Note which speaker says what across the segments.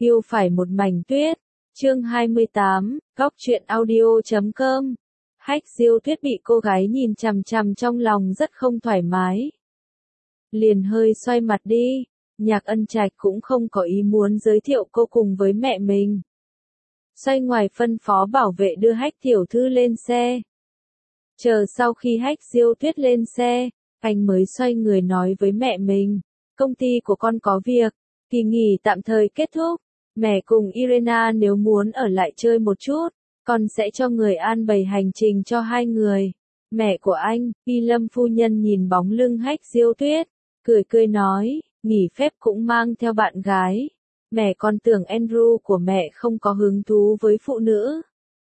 Speaker 1: Yêu phải một mảnh tuyết. Chương 28, Góc truyện audio.com. Hách Diêu Tuyết bị cô gái nhìn chằm chằm trong lòng rất không thoải mái. Liền hơi xoay mặt đi, Nhạc Ân Trạch cũng không có ý muốn giới thiệu cô cùng với mẹ mình. Xoay ngoài phân phó bảo vệ đưa Hách tiểu thư lên xe. Chờ sau khi Hách Diêu Tuyết lên xe, anh mới xoay người nói với mẹ mình, công ty của con có việc, kỳ nghỉ tạm thời kết thúc, mẹ cùng Irena nếu muốn ở lại chơi một chút, con sẽ cho người an bày hành trình cho hai người. Mẹ của anh, Y Lâm phu nhân nhìn bóng lưng Hách Diêu Tuyết, cười cười nói, nghỉ phép cũng mang theo bạn gái. Mẹ con tưởng Andrew của mẹ không có hứng thú với phụ nữ.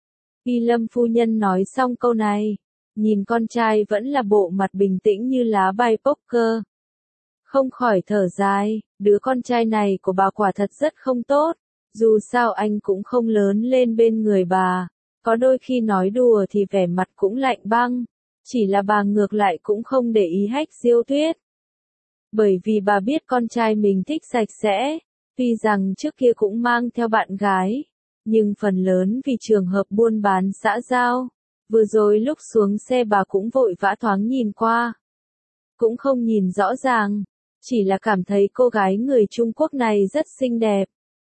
Speaker 1: Y Lâm phu nhân nói xong câu này, nhìn con trai vẫn là bộ mặt bình tĩnh như lá bài poker. Không khỏi thở dài, đứa con trai này của bà quả thật rất không tốt, dù sao anh cũng không lớn lên bên người bà, có đôi khi nói đùa thì vẻ mặt cũng lạnh băng, chỉ là bà ngược lại cũng không để ý Hách Diêu Tuyết. Bởi vì bà biết con trai mình thích sạch sẽ, tuy rằng trước kia cũng mang theo bạn gái, nhưng phần lớn vì trường hợp buôn bán xã giao. Vừa rồi lúc xuống xe bà cũng vội vã thoáng nhìn qua. Cũng không nhìn rõ ràng, chỉ là cảm thấy cô gái người Trung Quốc này rất xinh đẹp.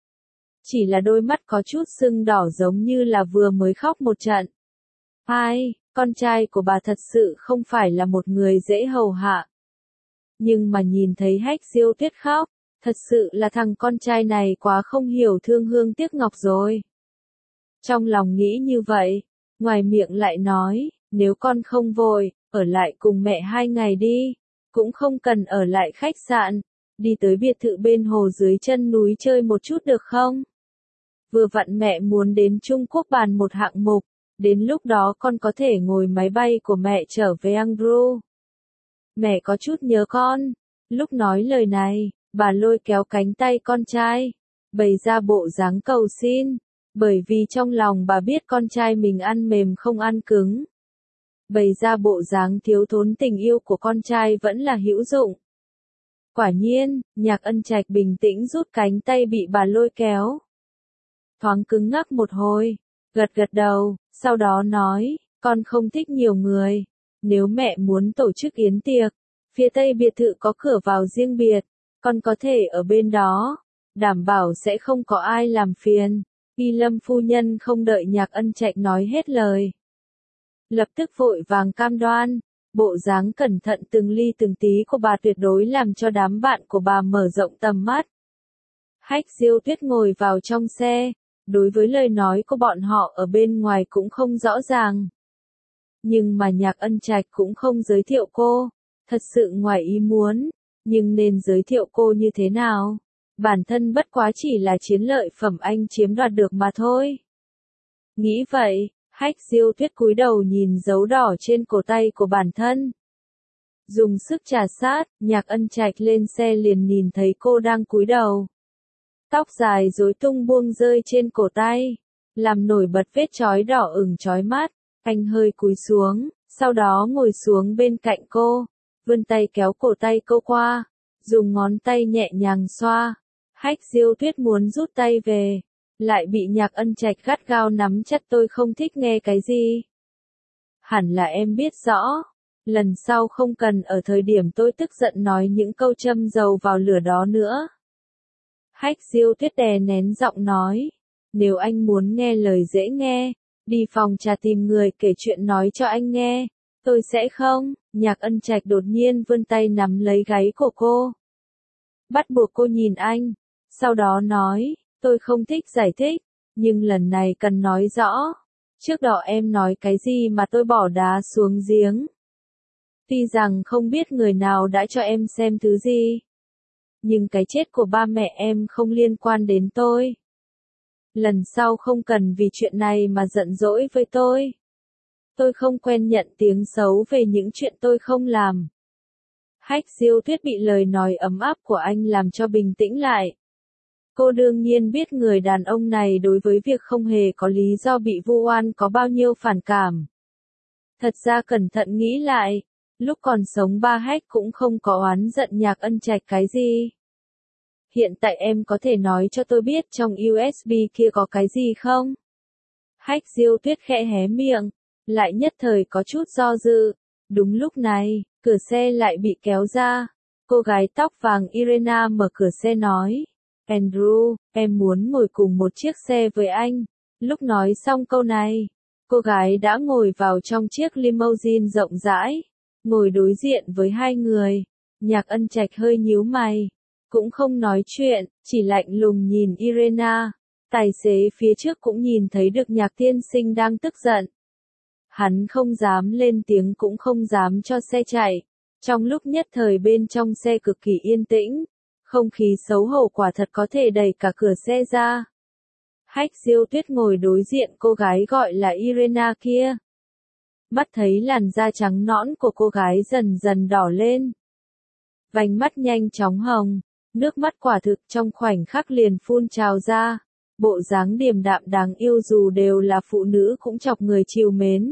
Speaker 1: Chỉ là đôi mắt có chút sưng đỏ giống như là vừa mới khóc một trận. Ai, con trai của bà thật sự không phải là một người dễ hầu hạ. Nhưng mà nhìn thấy Hách Diêu Tuyết khóc, thật sự là thằng con trai này quá không hiểu thương hương tiếc ngọc rồi. Trong lòng nghĩ như vậy, ngoài miệng lại nói, nếu con không vội, ở lại cùng mẹ 2 ngày đi, cũng không cần ở lại khách sạn, đi tới biệt thự bên hồ dưới chân núi chơi một chút được không? Vừa vặn mẹ muốn đến Trung Quốc bàn một hạng mục, đến lúc đó con có thể ngồi máy bay của mẹ trở về Andrew. Mẹ có chút nhớ con. Lúc nói lời này, bà lôi kéo cánh tay con trai, bày ra bộ dáng cầu xin, bởi vì trong lòng bà biết con trai mình ăn mềm không ăn cứng. Bày ra bộ dáng thiếu thốn tình yêu của con trai vẫn là hữu dụng. Quả nhiên, Nhạc Ân Trạch bình tĩnh rút cánh tay bị bà lôi kéo. Thoáng cứng ngắc một hồi, gật gật đầu, sau đó nói, con không thích nhiều người. Nếu mẹ muốn tổ chức yến tiệc, phía tây biệt thự có cửa vào riêng biệt, con có thể ở bên đó, đảm bảo sẽ không có ai làm phiền. Y Lâm phu nhân không đợi Nhạc Ân Trạch nói hết lời, lập tức vội vàng cam đoan, bộ dáng cẩn thận từng ly từng tí của bà tuyệt đối làm cho đám bạn của bà mở rộng tầm mắt. Hách Diêu Tuyết ngồi vào trong xe, đối với lời nói của bọn họ ở bên ngoài cũng không rõ ràng. Nhưng mà Nhạc Ân Trạch cũng không giới thiệu cô, thật sự ngoài ý muốn, nhưng nên giới thiệu cô như thế nào? Bản thân bất quá chỉ là chiến lợi phẩm anh chiếm đoạt được mà thôi. Nghĩ vậy, Hách Diêu Tuyết cúi đầu nhìn dấu đỏ trên cổ tay của bản thân. Dùng sức trà sát, Nhạc Ân Trạch lên xe liền nhìn thấy cô đang cúi đầu. Tóc dài rối tung buông rơi trên cổ tay, làm nổi bật vết chói đỏ ửng chói mắt. Anh hơi cúi xuống, sau đó ngồi xuống bên cạnh cô, vươn tay kéo cổ tay cô qua, dùng ngón tay nhẹ nhàng xoa. Hách Diêu Tuyết muốn rút tay về, lại bị Nhạc Ân Trạch gắt gao nắm chặt. Tôi không thích nghe cái gì. Hẳn là em biết rõ, lần sau không cần ở thời điểm tôi tức giận nói những câu châm dầu vào lửa đó nữa. Hách Diêu Tuyết đè nén giọng nói, nếu anh muốn nghe lời dễ nghe, đi phòng trà tìm người kể chuyện nói cho anh nghe, tôi sẽ không. Nhạc Ân Trạch đột nhiên vươn tay nắm lấy gáy của cô, bắt buộc cô nhìn anh, sau đó nói, tôi không thích giải thích, nhưng lần này cần nói rõ, trước đó em nói cái gì mà tôi bỏ đá xuống giếng. Tuy rằng không biết người nào đã cho em xem thứ gì, nhưng cái chết của ba mẹ em không liên quan đến tôi. Lần sau không cần vì chuyện này mà giận dỗi với tôi. Tôi không quen nhận tiếng xấu về những chuyện tôi không làm. Hách Diêu Tuyết bị lời nói ấm áp của anh làm cho bình tĩnh lại. Cô đương nhiên biết người đàn ông này đối với việc không hề có lý do bị vu oan có bao nhiêu phản cảm. Thật ra cẩn thận nghĩ lại, lúc còn sống ba Hách cũng không có oán giận Nhạc Ân Trạch cái gì. Hiện tại em có thể nói cho tôi biết trong USB kia có cái gì không? Hách Diêu Tuyết khẽ hé miệng, lại nhất thời có chút do dự. Đúng lúc này, cửa xe lại bị kéo ra. Cô gái tóc vàng Irena mở cửa xe nói, Andrew, em muốn ngồi cùng một chiếc xe với anh. Lúc nói xong câu này, cô gái đã ngồi vào trong chiếc limousine rộng rãi, ngồi đối diện với hai người. Nhạc Ân Trạch hơi nhíu mày, cũng không nói chuyện, chỉ lạnh lùng nhìn Irena. Tài xế phía trước cũng nhìn thấy được Nhạc tiên sinh đang tức giận. Hắn không dám lên tiếng cũng không dám cho xe chạy. Trong lúc nhất thời bên trong xe cực kỳ yên tĩnh, không khí xấu hổ quả thật có thể đẩy cả cửa xe ra. Hách Diêu Tuyết ngồi đối diện cô gái gọi là Irena kia. Mắt thấy làn da trắng nõn của cô gái dần dần đỏ lên. Vành mắt nhanh chóng hồng, nước mắt quả thực trong khoảnh khắc liền phun trào ra. Bộ dáng điềm đạm đáng yêu dù đều là phụ nữ cũng chọc người trìu mến.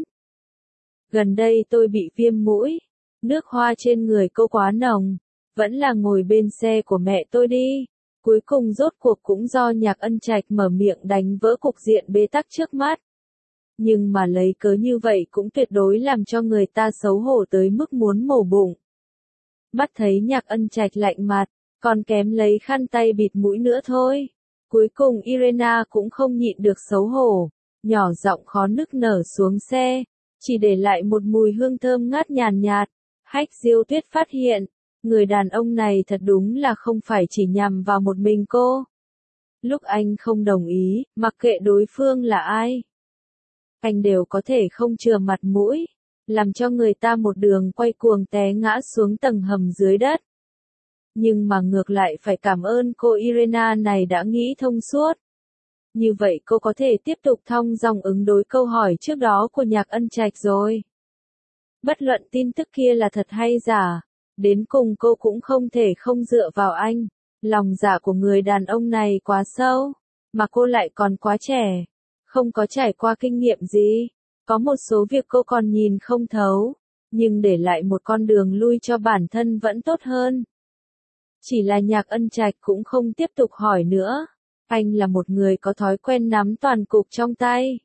Speaker 1: Gần đây tôi bị viêm mũi, nước hoa trên người cô quá nồng, vẫn là ngồi bên xe của mẹ tôi đi. Cuối cùng rốt cuộc cũng do Nhạc Ân Trạch mở miệng đánh vỡ cục diện bế tắc trước mắt. Nhưng mà lấy cớ như vậy cũng tuyệt đối làm cho người ta xấu hổ tới mức muốn mổ bụng. Mắt thấy Nhạc Ân Trạch lạnh mặt, còn kém lấy khăn tay bịt mũi nữa thôi. Cuối cùng Irena cũng không nhịn được xấu hổ, nhỏ giọng khó nức nở xuống xe, chỉ để lại một mùi hương thơm ngát nhàn nhạt. Hách Diêu Tuyết phát hiện, người đàn ông này thật đúng là không phải chỉ nhằm vào một mình cô. Lúc anh không đồng ý, mặc kệ đối phương là ai, anh đều có thể không chừa mặt mũi, làm cho người ta một đường quay cuồng té ngã xuống tầng hầm dưới đất. Nhưng mà ngược lại phải cảm ơn cô Irena này đã nghĩ thông suốt. Như vậy cô có thể tiếp tục thong dong ứng đối câu hỏi trước đó của Nhạc Ân Trạch rồi. Bất luận tin tức kia là thật hay giả, đến cùng cô cũng không thể không dựa vào anh. Lòng dạ của người đàn ông này quá sâu, mà cô lại còn quá trẻ, không có trải qua kinh nghiệm gì. Có một số việc cô còn nhìn không thấu, nhưng để lại một con đường lui cho bản thân vẫn tốt hơn. Chỉ là Nhạc Ân Trạch cũng không tiếp tục hỏi nữa. Anh là một người có thói quen nắm toàn cục trong tay.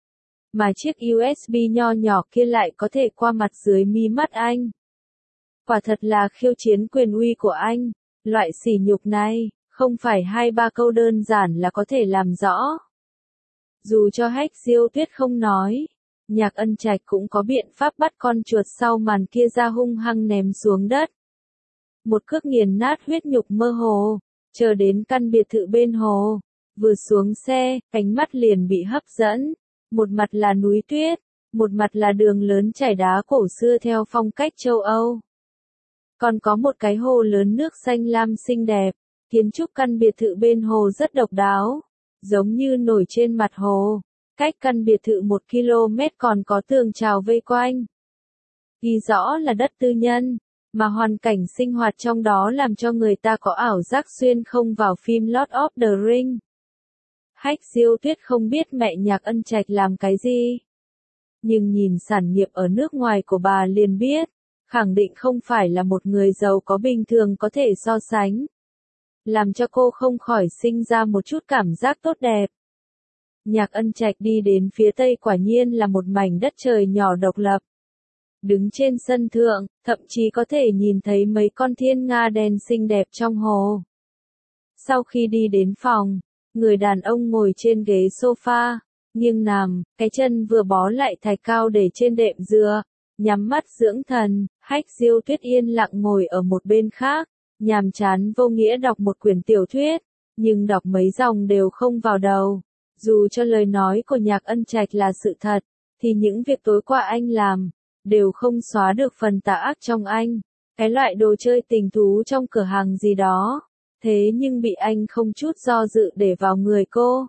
Speaker 1: Mà chiếc USB nho nhỏ kia lại có thể qua mặt dưới mi mắt anh. Quả thật là khiêu chiến quyền uy của anh. Loại sỉ nhục này, không phải 2-3 câu đơn giản là có thể làm rõ. Dù cho Hách Diêu Tuyết không nói, Nhạc Ân Trạch cũng có biện pháp bắt con chuột sau màn kia ra hung hăng ném xuống đất. Một cước nghiền nát huyết nhục mơ hồ, chờ đến căn biệt thự bên hồ. Vừa xuống xe, ánh mắt liền bị hấp dẫn. Một mặt là núi tuyết, một mặt là đường lớn trải đá cổ xưa theo phong cách châu Âu. Còn có một cái hồ lớn nước xanh lam xinh đẹp. Kiến trúc căn biệt thự bên hồ rất độc đáo, giống như nổi trên mặt hồ. Cách căn biệt thự 1 km còn có tường rào vây quanh. Ghi rõ là đất tư nhân, mà hoàn cảnh sinh hoạt trong đó làm cho người ta có ảo giác xuyên không vào phim Lord of the Rings. Hách Diêu Tuyết không biết mẹ Nhạc Ân Trạch làm cái gì, nhưng nhìn sản nghiệp ở nước ngoài của bà liền biết, khẳng định không phải là một người giàu có bình thường có thể so sánh. Làm cho cô không khỏi sinh ra một chút cảm giác tốt đẹp. Nhạc Ân Trạch đi đến phía tây quả nhiên là một mảnh đất trời nhỏ độc lập. Đứng trên sân thượng, thậm chí có thể nhìn thấy mấy con thiên nga đen xinh đẹp trong hồ. Sau khi đi đến phòng, người đàn ông ngồi trên ghế sofa, nghiêng nằm, cái chân vừa bó lại thạch cao để trên đệm dừa, nhắm mắt dưỡng thần. Hách Diêu Tuyết yên lặng ngồi ở một bên khác, nhàm chán vô nghĩa đọc một quyển tiểu thuyết, nhưng đọc mấy dòng đều không vào đầu. Dù cho lời nói của Nhạc Ân Trạch là sự thật, thì những việc tối qua anh làm, đều không xóa được phần tà ác trong anh. Cái loại đồ chơi tình thú trong cửa hàng gì đó, thế nhưng bị anh không chút do dự để vào người cô.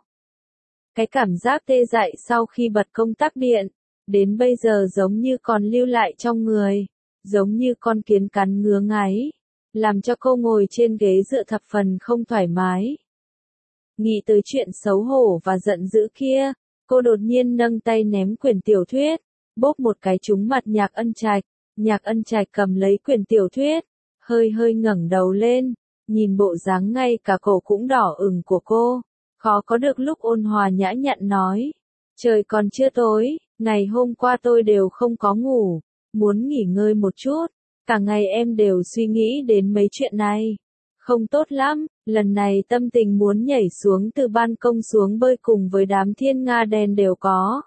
Speaker 1: Cái cảm giác tê dại sau khi bật công tắc điện, đến bây giờ giống như còn lưu lại trong người, giống như con kiến cắn ngứa ngáy, làm cho cô ngồi trên ghế dựa thập phần không thoải mái. Nghĩ tới chuyện xấu hổ và giận dữ kia, cô đột nhiên nâng tay ném quyển tiểu thuyết, bốp một cái trúng mặt Nhạc Ân Trạch. Nhạc Ân Trạch cầm lấy quyển tiểu thuyết, hơi hơi ngẩng đầu lên, nhìn bộ dáng ngay cả cổ cũng đỏ ửng của cô, khó có được lúc ôn hòa nhã nhặn nói. Trời còn chưa tối, ngày hôm qua tôi đều không có ngủ, muốn nghỉ ngơi một chút, cả ngày em đều suy nghĩ đến mấy chuyện này. Không tốt lắm, lần này tâm tình muốn nhảy xuống từ ban công xuống bơi cùng với đám thiên nga đen đều có.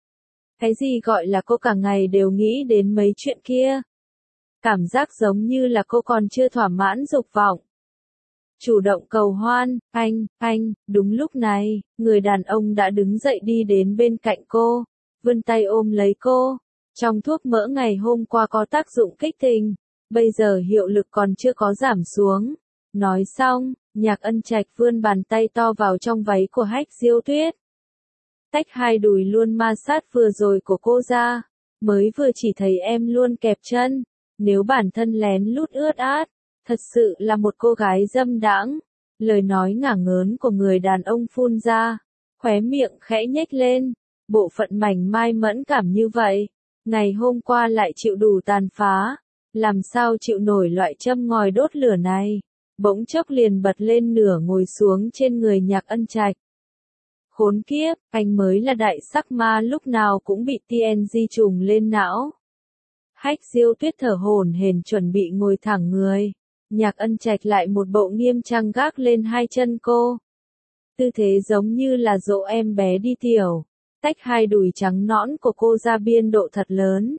Speaker 1: Cái gì gọi là cô cả ngày đều nghĩ đến mấy chuyện kia? Cảm giác giống như là cô còn chưa thỏa mãn dục vọng. Chủ động cầu hoan, anh, đúng lúc này, người đàn ông đã đứng dậy đi đến bên cạnh cô, vươn tay ôm lấy cô. Trong thuốc mỡ ngày hôm qua có tác dụng kích tình, bây giờ hiệu lực còn chưa có giảm xuống. Nói xong, Nhạc Ân Trạch vươn bàn tay to vào trong váy của Hách Diêu Tuyết. Tách hai đùi luôn ma sát vừa rồi của cô ra, mới vừa chỉ thấy em luôn kẹp chân, nếu bản thân lén lút ướt át, thật sự là một cô gái dâm đãng. Lời nói ngả ngớn của người đàn ông phun ra, khóe miệng khẽ nhếch lên, bộ phận mảnh mai mẫn cảm như vậy, ngày hôm qua lại chịu đủ tàn phá, làm sao chịu nổi loại châm ngòi đốt lửa này. Bỗng chốc liền bật lên nửa ngồi xuống trên người Nhạc Ân Trạch. Khốn kiếp, anh mới là đại sắc ma lúc nào cũng bị TNG trùng lên não. Hách Diêu Tuyết thở hổn hển chuẩn bị ngồi thẳng người. Nhạc Ân Trạch lại một bộ nghiêm trang gác lên hai chân cô. Tư thế giống như là dỗ em bé đi tiểu, tách hai đùi trắng nõn của cô ra biên độ thật lớn.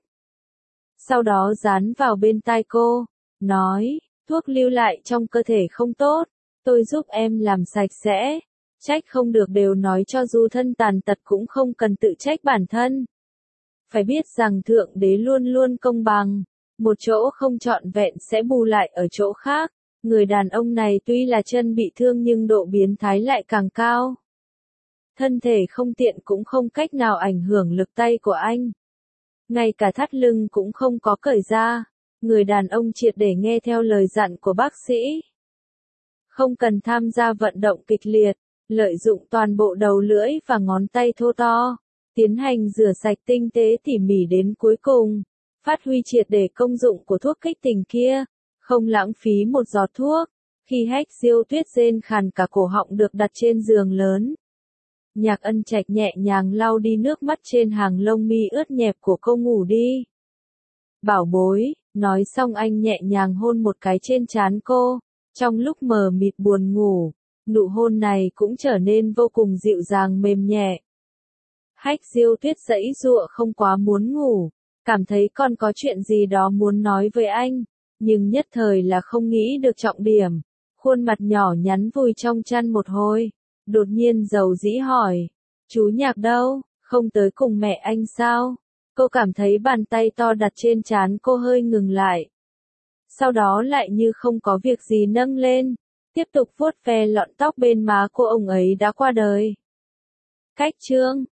Speaker 1: Sau đó dán vào bên tai cô, nói, thuốc lưu lại trong cơ thể không tốt, tôi giúp em làm sạch sẽ. Trách không được đều nói cho dù thân tàn tật cũng không cần tự trách bản thân. Phải biết rằng Thượng Đế luôn luôn công bằng, một chỗ không trọn vẹn sẽ bù lại ở chỗ khác. Người đàn ông này tuy là chân bị thương nhưng độ biến thái lại càng cao. Thân thể không tiện cũng không cách nào ảnh hưởng lực tay của anh. Ngay cả thắt lưng cũng không có cởi ra. Người đàn ông triệt để nghe theo lời dặn của bác sĩ. Không cần tham gia vận động kịch liệt, lợi dụng toàn bộ đầu lưỡi và ngón tay thô to, tiến hành rửa sạch tinh tế tỉ mỉ đến cuối cùng, phát huy triệt để công dụng của thuốc kích tình kia, không lãng phí một giọt thuốc. Khi Hách Diêu Tuyết rên khàn cả cổ họng được đặt trên giường lớn, Nhạc Ân Trạch nhẹ nhàng lau đi nước mắt trên hàng lông mi ướt nhẹp của cô. Ngủ đi. Bảo bối, nói xong anh nhẹ nhàng hôn một cái trên trán cô, trong lúc mờ mịt buồn ngủ, nụ hôn này cũng trở nên vô cùng dịu dàng mềm nhẹ. Hách Diêu Tuyết giãy giụa không quá muốn ngủ, cảm thấy còn có chuyện gì đó muốn nói với anh, nhưng nhất thời là không nghĩ được trọng điểm. Khuôn mặt nhỏ nhắn vùi trong chăn một hồi, đột nhiên dầu dĩ hỏi, chú Nhạc đâu, không tới cùng mẹ anh sao? Cô cảm thấy bàn tay to đặt trên trán cô hơi ngừng lại. Sau đó lại như không có việc gì nâng lên, tiếp tục vuốt ve lọn tóc bên má cô. Ông ấy đã qua đời. Cách chương